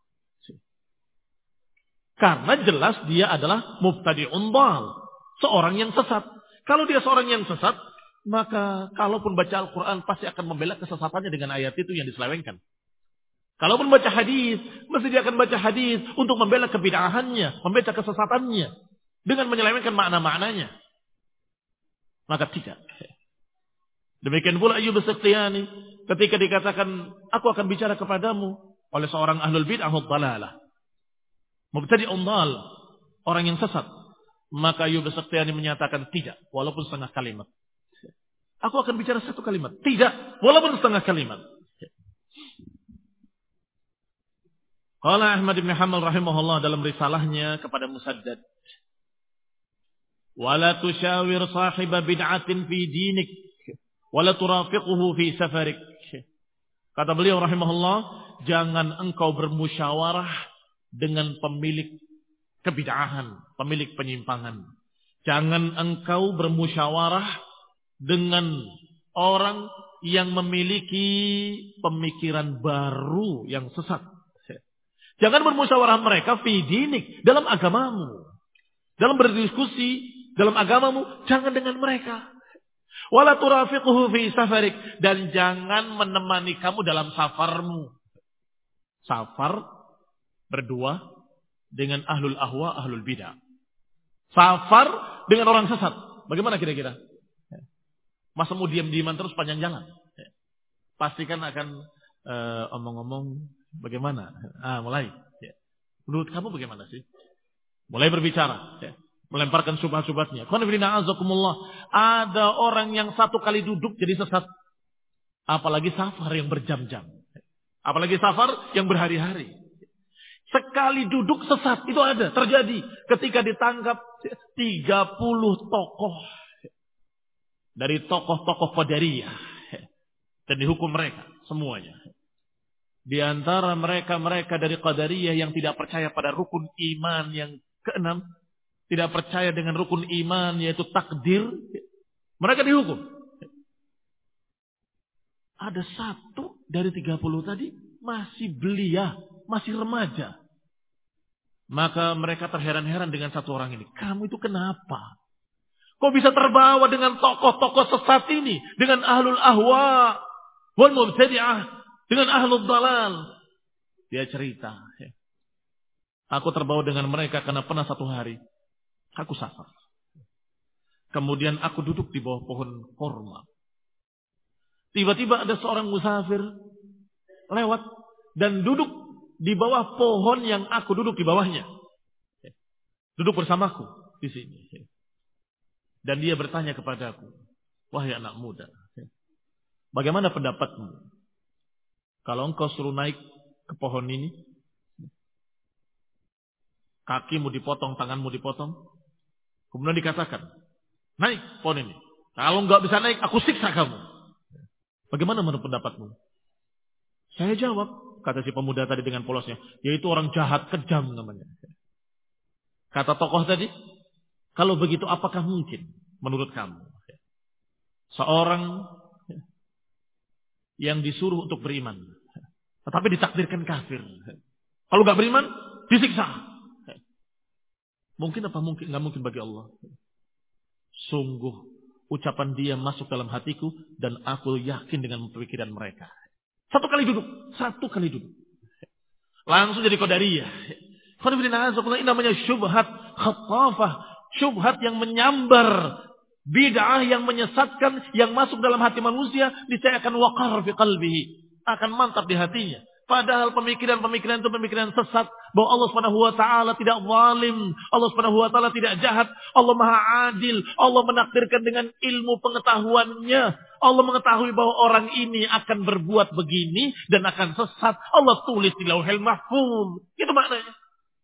Karena jelas dia adalah mubtadi'un dhal, seorang yang sesat. Kalau dia seorang yang sesat, maka kalaupun baca Al-Quran pasti akan membela kesesatannya dengan ayat itu yang diselewengkan. Kalaupun baca hadis, mesti dia akan baca hadis untuk membela kebid'ahannya, membela kesesatannya dengan menyelewengkan makna-maknanya. Maka tidak. Demikian pula Ayyub As-Sikhtiyani ketika dikatakan aku akan bicara kepadamu oleh seorang ahlul bid'ah dhalalah, mubtadi'un dhal, orang yang sesat, maka Ayyub As-Sikhtiyani menyatakan tidak walaupun setengah kalimat. Aku akan bicara satu kalimat, tidak walaupun setengah kalimat. Qala Ahmad bin Hanbal rahimahullah dalam risalahnya kepada Musaddad, wala tushawir sahiba bid'atin fi dinik wala turafiquhu fi safarik. Kata beliau rahimahullah, jangan engkau bermusyawarah dengan pemilik kebid'ahan, pemilik penyimpangan. Jangan engkau bermusyawarah dengan orang yang memiliki pemikiran baru yang sesat. Jangan bermusyawarah mereka fi dinik, dalam agamamu. Dalam berdiskusi dalam agamamu, jangan dengan mereka. Wala turafiquhu fi safarik, dan jangan menemani kamu dalam safarmu. Safar berdua dengan ahlul ahwa, ahlul bidah. Safar dengan orang sesat. Bagaimana kira-kira? Masa mau diam-diaman terus panjang jalan? Pastikan akan omong-omong bagaimana? Mulai. Menurut kamu bagaimana sih? Mulai berbicara. Melemparkan syubhat-syubhatnya. Ada orang yang satu kali duduk jadi sesat. Apalagi safar yang berjam-jam. Apalagi safar yang berhari-hari. Sekali duduk sesat. Itu ada, terjadi. Ketika ditangkap 30 tokoh. Dari tokoh-tokoh Qadariyah. Dan dihukum mereka semuanya. Di antara mereka dari Qadariyah yang tidak percaya pada rukun iman yang keenam, tidak percaya dengan rukun iman yaitu takdir, mereka dihukum. Ada satu dari 30 tadi masih belia, masih remaja. Maka mereka terheran-heran dengan satu orang ini. Kamu itu kenapa? Kok bisa terbawa dengan tokoh-tokoh sesat ini, dengan ahlul ahwa wal mubtadi'ah, dengan ahlul dalal? Dia cerita, aku terbawa dengan mereka karena pernah satu hari aku safar. Kemudian aku duduk di bawah pohon kurma. Tiba-tiba ada seorang musafir lewat dan duduk di bawah pohon yang aku duduk di bawahnya. Duduk bersamaku di sini. Dan dia bertanya kepadaku, wahai anak muda, bagaimana pendapatmu Kalau engkau suruh naik ke pohon ini, kakimu dipotong, tanganmu dipotong, kemudian dikatakan, naik pohon ini. Kalau enggak bisa naik, aku siksa kamu. Bagaimana menurut pendapatmu? Saya jawab, kata si pemuda tadi dengan polosnya, yaitu orang jahat, kejam namanya. Kata tokoh tadi, kalau begitu apakah mungkin menurut kamu seorang yang disuruh untuk beriman, tetapi ditakdirkan kafir, kalau nggak beriman disiksa? Mungkin apa mungkin? Nggak mungkin bagi Allah. Sungguh ucapan dia masuk dalam hatiku dan aku yakin dengan pemikiran mereka. Satu kali duduk. Langsung jadi qadariyah. Ini namanya syubhat khattafah. Syubhat yang menyambar. Bid'ah yang menyesatkan. Yang masuk dalam hati manusia. Niscaya akan waqar fi qalbihi. Akan mantap di hatinya. Padahal pemikiran-pemikiran itu pemikiran sesat. Bahwa Allah SWT tidak zalim. Allah SWT tidak jahat. Allah maha adil. Allah menakdirkan dengan ilmu pengetahuannya. Allah mengetahui bahwa orang ini akan berbuat begini. Dan akan sesat. Allah tulis di lauhil mahfuz. Itu maknanya.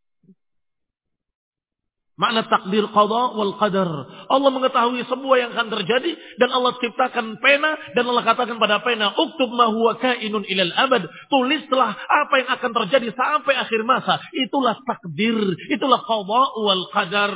Makna takdir qada wal qadar. Allah mengetahui semua yang akan terjadi. Dan Allah ciptakan pena. Dan Allah katakan pada pena. Uktub ma huwa kainun ilal abad. Tulislah apa yang akan terjadi sampai akhir masa. Itulah takdir. Itulah qada wal qadar.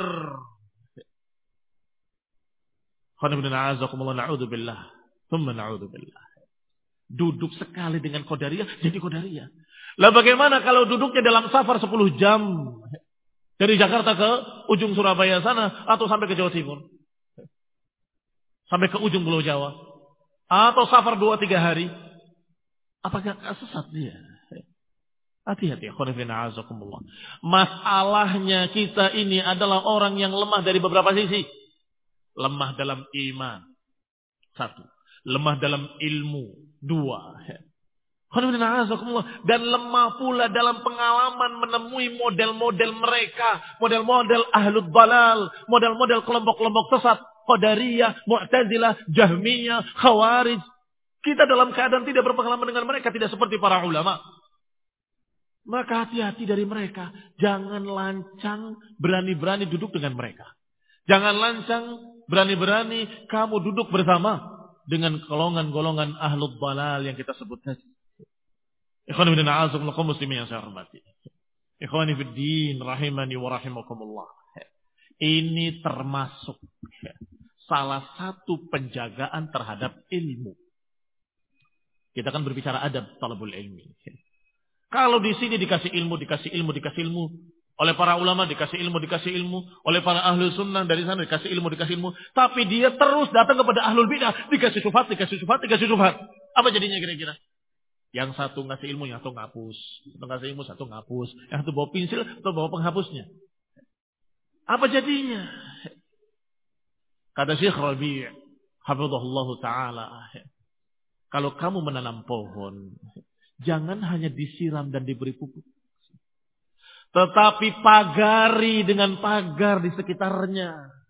Na'udzubillah. Thumma na'udzubillah. Duduk sekali dengan qadariyah. Jadi qadariyah. Lah bagaimana kalau duduknya dalam safar 10 jam. Dari Jakarta ke ujung Surabaya sana. Atau sampai ke Jawa Timur. Sampai ke ujung Pulau Jawa. Atau safar 2-3 hari. Apakah sesat dia? Hati-hati. Masalahnya kita ini adalah orang yang lemah dari beberapa sisi. Lemah dalam iman. 1. Lemah dalam ilmu. 2. Dan lemah pula dalam pengalaman menemui model-model mereka. Model-model ahlud dalal. Model-model kelompok-kelompok sesat. Qadariyah, Mu'tazilah, Jahmiyah, Khawarij. Kita dalam keadaan tidak berpengalaman dengan mereka. Tidak seperti para ulama. Maka hati-hati dari mereka. Jangan lancang berani-berani duduk dengan mereka. Jangan lancang berani-berani kamu duduk bersama. Dengan golongan-golongan ahlud dalal yang kita sebut tadi. Ikhwani bin a'azakumullah muslimin yang saya hormati. Ikhwani fid din rahimani wa rahimakumullah. Ini termasuk salah satu penjagaan terhadap ilmu. Kita kan berbicara adab talabul ilmi. Kalau di sini dikasih ilmu oleh para ulama dikasih ilmu, oleh para ahlu sunnah dari sana dikasih ilmu, tapi dia terus datang kepada ahlul bidah, dikasih syubhat. Apa jadinya kira-kira? Yang satu ngasih ilmu, yang satu ngapus. Satu ngasih ilmu, satu ngapus. Yang satu bawa pensil, atau bawa penghapusnya. Apa jadinya? Kata Syekh Rabi' hafizahullah ta'ala. Kalau kamu menanam pohon, jangan hanya disiram dan diberi pupuk. Tetapi pagari dengan pagar di sekitarnya.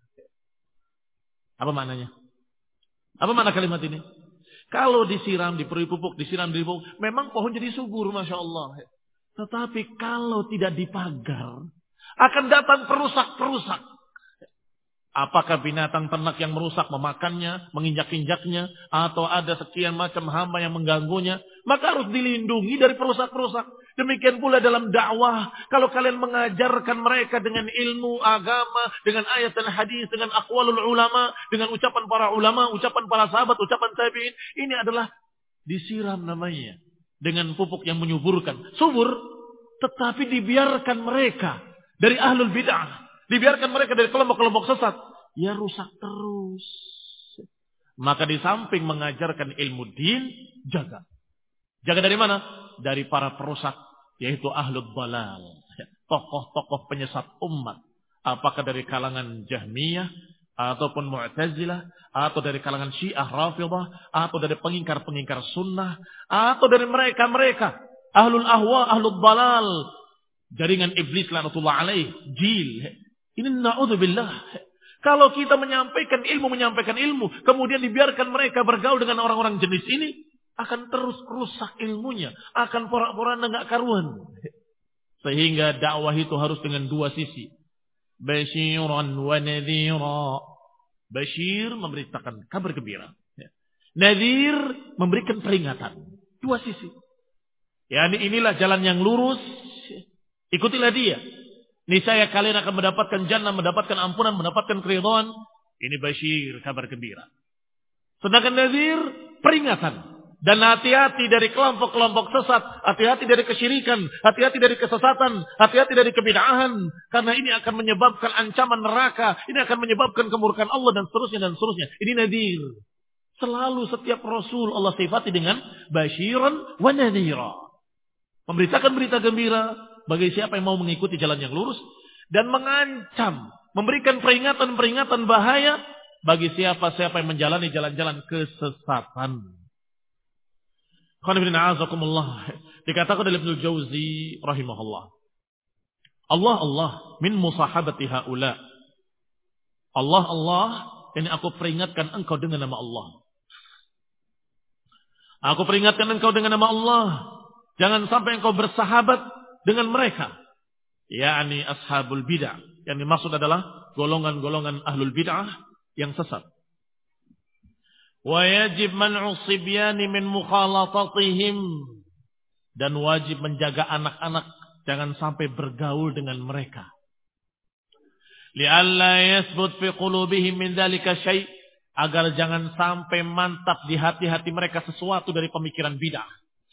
Apa maknanya? Apa makna kalimat ini? Kalau disiram, diberi pupuk, memang pohon jadi subur, Masya Allah. Tetapi kalau tidak dipagar, akan datang perusak-perusak. Apakah binatang ternak yang merusak, memakannya, menginjak-injaknya, atau ada sekian macam hama yang mengganggunya, maka harus dilindungi dari perusak-perusak. Demikian pula dalam dakwah, kalau kalian mengajarkan mereka dengan ilmu agama, dengan ayat dan hadis, dengan aqwalul ulama, dengan ucapan para ulama, ucapan para sahabat, ucapan tabi'in, ini adalah disiram namanya dengan pupuk yang menyuburkan. Subur, tetapi dibiarkan mereka dari ahlul bid'ah, dibiarkan mereka dari kelompok-kelompok sesat, ya rusak terus. Maka di samping mengajarkan ilmu din, jaga. Jaga dari mana? Dari para perusak, yaitu ahlul dalal, tokoh-tokoh penyesat umat. Apakah dari kalangan Jahmiyah, ataupun Mu'tazilah, atau dari kalangan Syiah Rafidah, atau dari pengingkar-pengingkar sunnah, atau dari mereka-mereka ahlul ahwa, ahlul dalal, jaringan iblis laknatullah alaih, jil. Ini na'udzubillah. Kalau kita menyampaikan ilmu, kemudian dibiarkan mereka bergaul dengan orang-orang jenis ini, akan terus rusak ilmunya, akan porak-poranda enggak karuan. Sehingga dakwah itu harus dengan dua sisi. Basyiran wa nadhira. Basyir memberitakan kabar gembira. Nadhir memberikan peringatan. Dua sisi. Yani inilah jalan yang lurus. Ikutilah dia. Niscaya kalian akan mendapatkan jannah, mendapatkan ampunan, mendapatkan keridhaan. Ini basyir, kabar gembira. Sedangkan nadhir, peringatan. Dan hati-hati dari kelompok-kelompok sesat. Hati-hati dari kesyirikan. Hati-hati dari kesesatan. Hati-hati dari kebid'ahan. Karena ini akan menyebabkan ancaman neraka. Ini akan menyebabkan kemurkaan Allah dan seterusnya dan seterusnya. Ini nadhir. Selalu setiap Rasul Allah sifati dengan basyiran wa nadhira. Memberitakan berita gembira bagi siapa yang mau mengikuti jalan yang lurus. Dan mengancam. Memberikan peringatan-peringatan bahaya bagi siapa-siapa yang menjalani jalan-jalan kesesatan. Dikatakan oleh Ibnu Jauzi rahimahullah. Allah min musahabati haula. Allah, ini aku peringatkan engkau dengan nama Allah. Aku peringatkan engkau dengan nama Allah. Jangan sampai engkau bersahabat dengan mereka. yakni ashabul bid'ah. Yang dimaksud adalah golongan-golongan ahlul bid'ah yang sesat. Wa yajib man'u sibyani min mukhalatatihim. Dan wajib menjaga anak-anak jangan sampai bergaul dengan mereka. Li'alla yasbut fi qulubihim min dzalika syai', agar jangan sampai mantap di hati-hati mereka sesuatu dari pemikiran bid'ah.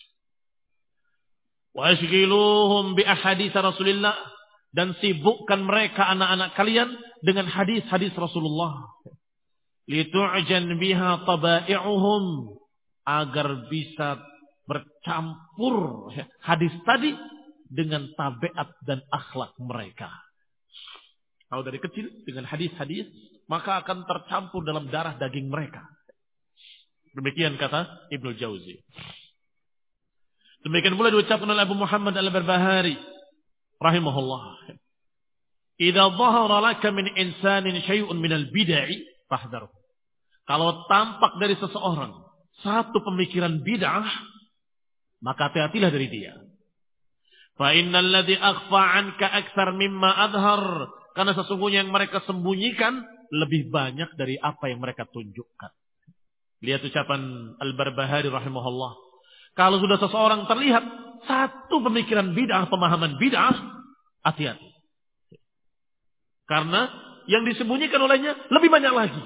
Wa ashghiluhum bi ahadits Rasulillah, dan sibukkan mereka anak-anak kalian dengan hadis-hadis Rasulullah. Litu'jan biha taba'i'uhum, agar bisa bercampur hadis tadi dengan tabiat dan akhlak mereka. Kalau dari kecil dengan hadis-hadis, maka akan tercampur dalam darah daging mereka. Demikian kata Ibnu Jauzi. Demikian pula diucapkan oleh Abu Muhammad Al-Barbahari rahimahullah. Idza dhahara laka min insanin syai'un minal bid'ah fahdharhu. Kalau tampak dari seseorang satu pemikiran bid'ah, maka hati-hatilah dari dia. Fa innal ladzi akhfa 'anka aktsar mimma adhar. Karena sesungguhnya yang mereka sembunyikan lebih banyak dari apa yang mereka tunjukkan. Lihat ucapan Al-Barbahari rahimahullah. Kalau sudah seseorang terlihat satu pemikiran bid'ah, pemahaman bid'ah, hati-hati. Karena yang disembunyikan olehnya lebih banyak lagi.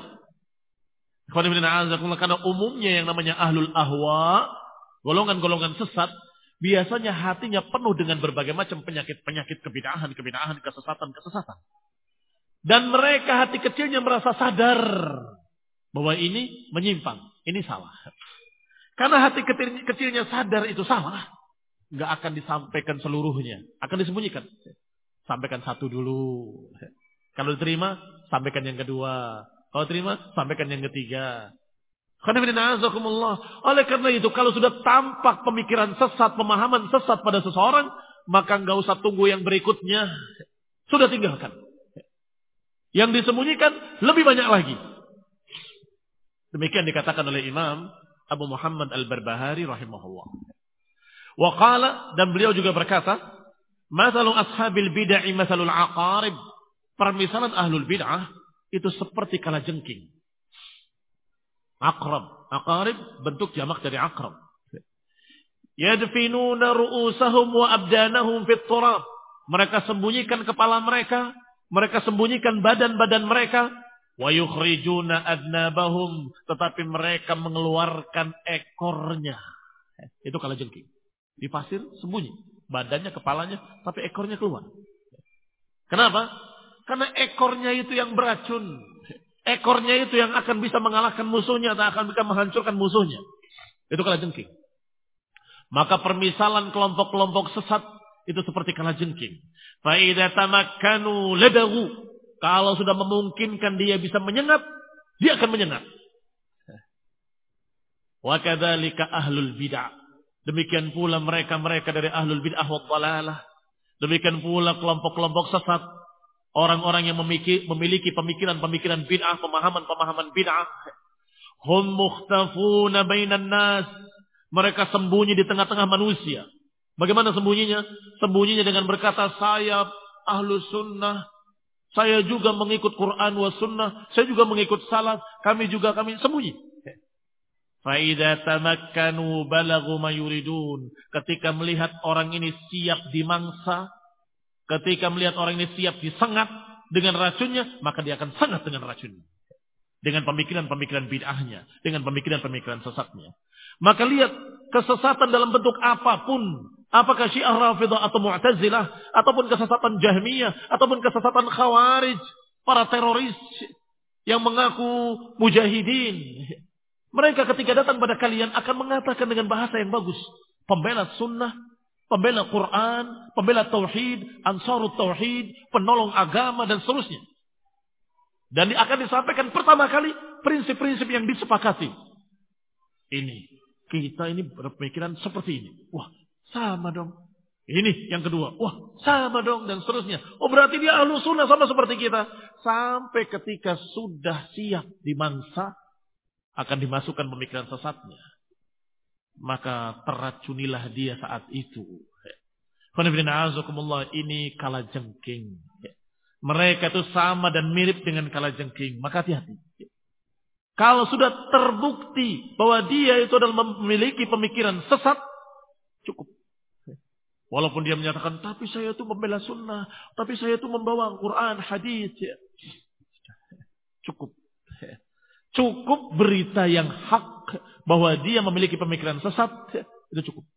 Karena umumnya yang namanya ahlul ahwa, golongan-golongan sesat, biasanya hatinya penuh dengan berbagai macam penyakit-penyakit kebid'ahan, kesesatan. Dan mereka hati kecilnya merasa sadar bahwa ini menyimpang, ini salah. Karena hati kecilnya sadar itu salah, nggak akan disampaikan seluruhnya, akan disembunyikan. Sampaikan satu dulu. Kalau diterima, sampaikan yang kedua. Kalau terima, sampaikan yang ketiga. Oleh karena itu, kalau sudah tampak pemikiran sesat, pemahaman sesat pada seseorang, maka nggak usah tunggu yang berikutnya. Sudah tinggalkan. Yang disembunyikan lebih banyak lagi. Demikian dikatakan oleh Imam Abu Muhammad Al-Barbahari rahimahullah. Wa qala, dan beliau juga berkata, "Mathalu ashabil bid'ah mathalul aqarib." Permisalan ahlul bid'ah itu seperti kalajengking. Aqrab, aqarib bentuk jamak dari aqrab. Yadfinuna ru'usahum wa abdanahum fit turab. Mereka sembunyikan kepala mereka, mereka sembunyikan badan-badan mereka, wa yukhrijuna adnabahum, tetapi mereka mengeluarkan ekornya. Itu kalajengking. Di pasir sembunyi, badannya, kepalanya, tapi ekornya keluar. Kenapa? Karena ekornya itu yang beracun. Ekornya itu yang akan bisa mengalahkan musuhnya atau akan bisa menghancurkan musuhnya. Itu kalajengking. Maka permisalan kelompok-kelompok sesat itu seperti kalajengking. Fa idza tamakkanu ladagu. Kalau sudah memungkinkan dia bisa menyengat, dia akan menyengat. Wa kadzalika ahlul bid'ah. Demikian pula mereka-mereka dari ahlul bid'ah wa dhalalah. Demikian pula kelompok-kelompok sesat. Orang-orang yang memiliki pemikiran-pemikiran bid'ah, pemahaman-pemahaman bid'ah. Hum mukhtafuna bainan nas. Mereka sembunyi di tengah-tengah manusia. Bagaimana sembunyinya? Sembunyinya dengan berkata, saya ahlu sunnah. Saya juga mengikut Quran wa sunnah. Saya juga mengikut salaf. Kami sembunyi. Fa'idha tamakkanu balagu ma yuridun. Ketika melihat orang ini siap dimangsa. Ketika melihat orang ini siap disengat dengan racunnya. Maka dia akan sengat dengan racunnya. Dengan pemikiran-pemikiran bid'ahnya. Dengan pemikiran-pemikiran sesatnya. Maka lihat kesesatan dalam bentuk apapun. Apakah Syiah Rafidah atau Mu'tazilah. Ataupun kesesatan Jahmiyah. Ataupun kesesatan Khawarij. Para teroris yang mengaku mujahidin. Mereka ketika datang pada kalian akan mengatakan dengan bahasa yang bagus. Pembela sunnah. Pembela Quran. Pembela tauhid. Ansarut tauhid. Penolong agama dan seterusnya. Dan akan disampaikan pertama kali prinsip-prinsip yang disepakati. Kita ini berpikiran seperti ini. Wah, sama dong. Ini yang kedua. Wah, sama dong dan seterusnya. Oh, berarti dia ahlu sunnah sama seperti kita. Sampai ketika sudah siap dimangsa, akan dimasukkan pemikiran sesatnya. Maka teracunilah dia saat itu. Ini kalajengking. Mereka itu sama dan mirip dengan kalajengking. Maka hati-hati. Kalau sudah terbukti bahwa dia itu adalah memiliki pemikiran sesat, cukup. Walaupun dia menyatakan, tapi saya itu membela sunnah. Tapi saya itu membawa Quran, hadis. Cukup. Cukup berita yang hak bahwa dia memiliki pemikiran sesat. Itu cukup.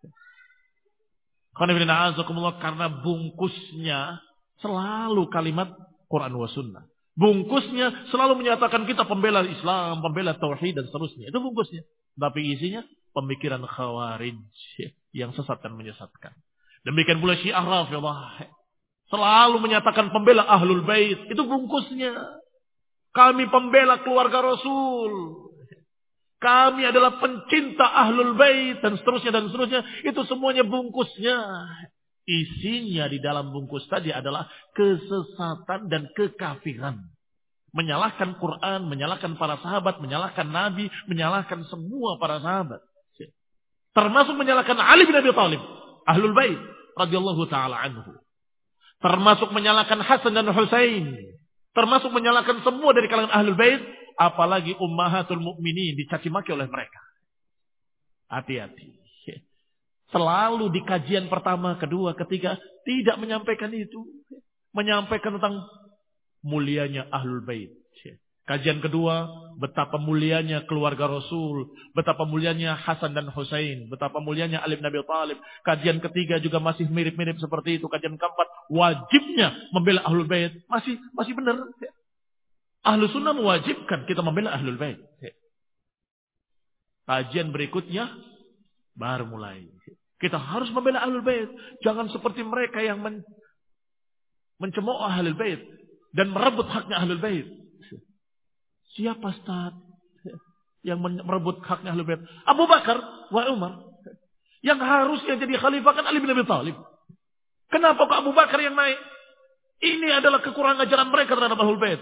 Karena bungkusnya selalu kalimat Quran wa sunnah. Bungkusnya selalu menyatakan kita pembela Islam, pembela tauhid dan seterusnya. Itu bungkusnya. Tapi isinya pemikiran Khawarij yang sesat dan menyesatkan. Demikian pula Syiah Rafidah. Selalu menyatakan pembela Ahlul Bait. Itu bungkusnya. Kami pembela keluarga Rasul. Kami adalah pencinta Ahlul Bait dan seterusnya. Itu semuanya bungkusnya. Isinya di dalam bungkus tadi adalah kesesatan dan kekafiran. Menyalahkan Quran, menyalahkan para sahabat, menyalahkan Nabi, menyalahkan semua para sahabat. Termasuk menyalahkan Ali bin Abi Thalib, Ahlul Bait radhiyallahu taala anhu. Termasuk menyalahkan Hasan dan Husain. Termasuk menyalahkan semua dari kalangan Ahlul Bait, apalagi ummahatul mukminin dicaci maki oleh mereka. Hati-hati. Selalu di kajian pertama, kedua, ketiga tidak menyampaikan itu. Menyampaikan tentang mulianya Ahlul Bait. Kajian kedua, betapa mulianya keluarga Rasul. Betapa mulianya Hasan dan Husain. Betapa mulianya Ali bin Abi Thalib. Kajian ketiga juga masih mirip-mirip seperti itu. Kajian keempat, wajibnya membela Ahlul Bait. Masih benar. Ahlus Sunnah mewajibkan kita membela Ahlul Bait. Kajian berikutnya, baru mulai. Kita harus membela Ahlul Bait. Jangan seperti mereka yang mencemooh Ahlul Bait. Dan merebut haknya Ahlul Bait. Siapa Ustaz yang merebut haknya Ahlul Bait? Abu Bakar wa Umar. Yang harusnya jadi khalifah kan Ali bin Abi Thalib. Kenapa kok Abu Bakar yang naik? Ini adalah kekurangan ajaran mereka terhadap Ahlul Bait.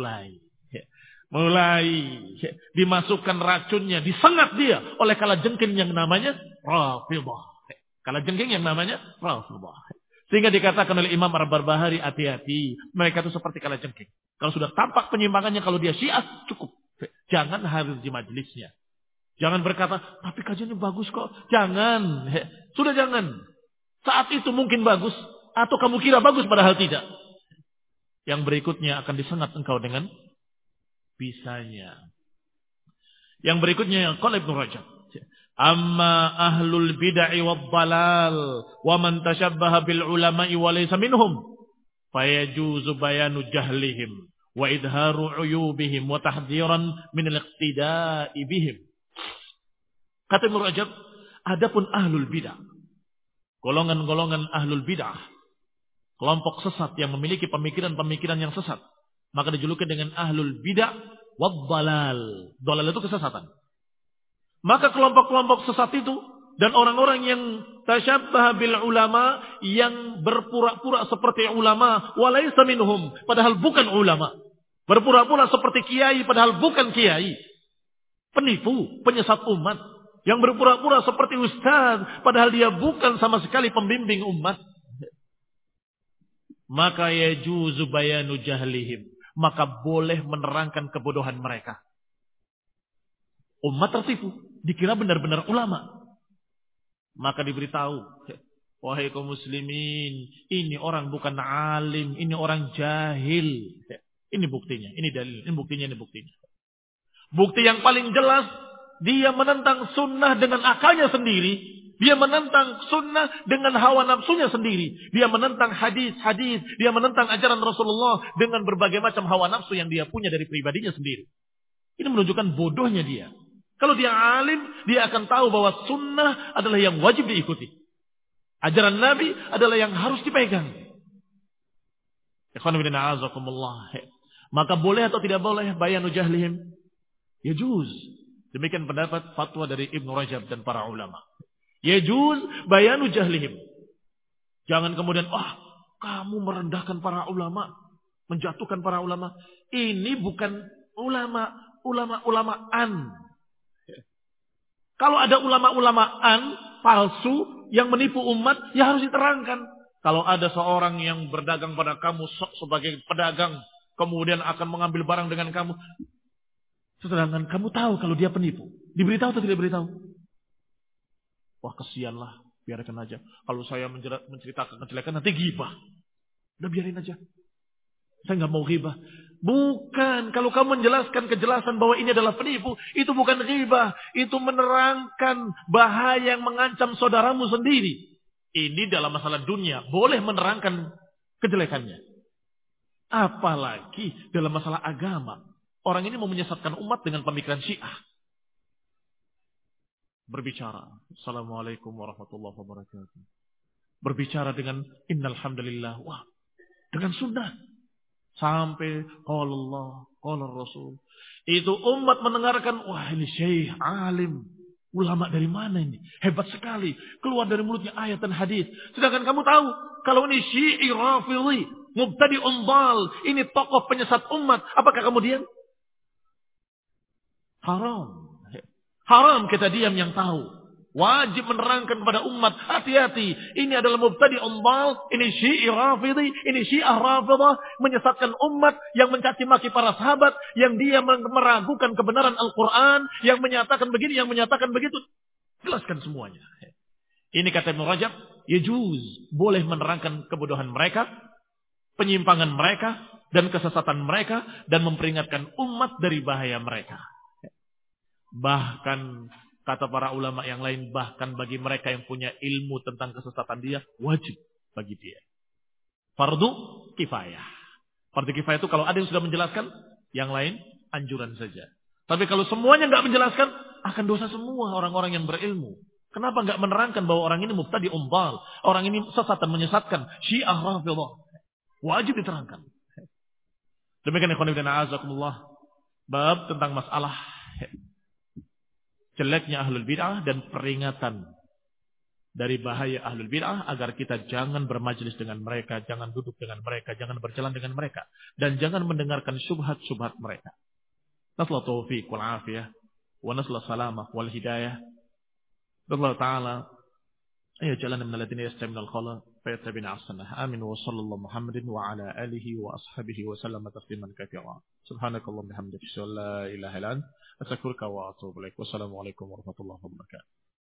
Mulai dimasukkan racunnya, disengat dia oleh kalajengking yang namanya Rafidah. Kalajengking yang namanya Rafidah. Sehingga dikatakan oleh Imam Ar-Barbahari, hati-hati. Mereka itu seperti kalajengking. Kalau sudah tampak penyimpangannya, kalau dia Syiah, cukup. Jangan harus di majelisnya. Jangan berkata, tapi kajiannya bagus kok. Jangan. Sudah jangan. Saat itu mungkin bagus. Atau kamu kira bagus padahal tidak. Yang berikutnya akan disengat engkau dengan bisanya. Yang berikutnya, qala Ibnu Rajab. Amma ahlul bid'ah wad dalal wa man tashabbaha bil ulama'i wa laysa minhum fayajuzu bayanu jahlihim wa idharu uyubihim wa tahdhiran min al-iqtida'i bihim. Kata Ibnu Rajab, adapun ahlul bid'ah, golongan-golongan ahlul bid'ah, kelompok sesat yang memiliki pemikiran-pemikiran yang sesat, maka dijuluki dengan ahlul bid'ah wad dalal. Dalal itu kesesatan. Maka kelompok-kelompok sesat itu dan orang-orang yang tasyabbaha bil ulama, yang berpura-pura seperti ulama walaysa minhum, padahal bukan ulama. Berpura-pura seperti kiai padahal bukan kiai. Penipu, penyesat umat. Yang berpura-pura seperti ustaz, padahal dia bukan sama sekali pembimbing umat. Maka yajuzu bayanu jahlihim. Maka boleh menerangkan kebodohan mereka. Umat tertipu, dikira benar-benar ulama. Maka diberitahu, wahai kaum muslimin, ini orang bukan alim, ini orang jahil. Ini buktinya, ini dalil, ini buktinya, ini buktinya. Bukti yang paling jelas, dia menentang sunnah dengan akalnya sendiri. Dia menentang sunnah dengan hawa nafsunya sendiri. Dia menentang hadis-hadis. Dia menentang ajaran Rasulullah dengan berbagai macam hawa nafsu yang dia punya dari pribadinya sendiri. Ini menunjukkan bodohnya dia. Kalau dia alim, dia akan tahu bahwa sunnah adalah yang wajib diikuti. Ajaran Nabi adalah yang harus dipegang. Maka boleh atau tidak boleh bayanu jahlihim? Yajuz. Demikian pendapat fatwa dari Ibnu Rajab dan para ulama. Yajuz bayanu jahlihim. Jangan kemudian, kamu merendahkan para ulama, menjatuhkan para ulama. Ini bukan ulama-ulamaan. Kalau ada ulama-ulamaan palsu yang menipu umat, ya harus diterangkan. Kalau ada seorang yang berdagang pada kamu sebagai pedagang, kemudian akan mengambil barang dengan kamu, sedangkan kamu tahu kalau dia penipu, diberitahu atau tidak diberitahu? Wah, kesianlah, biarkan aja. Kalau saya menceritakan kejelekan nanti ghibah. Udah biarin aja. Saya nggak mau ghibah. Bukan, kalau kamu menjelaskan kejelasan bahwa ini adalah penipu, itu bukan ghibah, itu menerangkan bahaya yang mengancam saudaramu sendiri. Ini dalam masalah dunia, boleh menerangkan kejelekannya. Apalagi dalam masalah agama. Orang ini mau menyesatkan umat dengan pemikiran Syiah. Berbicara, Assalamualaikum warahmatullahi wabarakatuh. Berbicara dengan innal hamdalillah, wah, dengan sunnah. Sampai qala Allah, qala Rasul. Itu umat mendengarkan, wah ini syekh, alim, ulama dari mana ini? Hebat sekali, keluar dari mulutnya ayat dan hadis. Sedangkan kamu tahu, kalau ini Syi'i Rafidhi, mubtadi'un dhal, ini tokoh penyesat umat, apakah kamu diam? Haram. Haram kita diam yang tahu. Wajib menerangkan kepada umat, hati-hati. Ini adalah mubtadi'un dhal, ini Syi'i Rafidhi, ini Syiah Rafidah, menyesatkan umat, yang mencaci maki para sahabat, yang dia meragukan kebenaran Al-Quran, yang menyatakan begini, yang menyatakan begitu. Jelaskan semuanya. Ini kata Ibnu Rajab, yajuz, boleh menerangkan kebodohan mereka, penyimpangan mereka, dan kesesatan mereka, dan memperingatkan umat dari bahaya mereka. Bahkan kata para ulama yang lain, bahkan bagi mereka yang punya ilmu tentang kesesatan dia, wajib bagi dia. Fardu kifayah. Fardu kifayah itu kalau ada yang sudah menjelaskan, yang lain anjuran saja. Tapi kalau semuanya nggak menjelaskan, akan dosa semua orang-orang yang berilmu. Kenapa nggak menerangkan bahwa orang ini mubtadi'un dhal, orang ini sesat dan menyesatkan, Syiah Rafidhah. Wajib diterangkan. Demikian ikhwan fillah azakumullah, bab tentang masalah jeleknya ahlul bid'ah dan peringatan dari bahaya ahlul bid'ah agar kita jangan bermajlis dengan mereka, jangan duduk dengan mereka, jangan berjalan dengan mereka, dan jangan mendengarkan syubhat-syubhat mereka. Nasallahu taufiq wal afiyah wa nasallahu salamah wal hidayah. Allah taala ayo jalan min alladziina yastami'una al-qawla fayattabi'una ahsanah. Amin wa sallallahu Muhammadin wa ala alihi wa ashabihi wa sallama tasliman katsiran. Subhanakallahumma bihamdika asyhadu an la ilaha illa anta astaghfiruka wa atubu ilaik. Wassalamualaikum warahmatullahi wabarakatuh.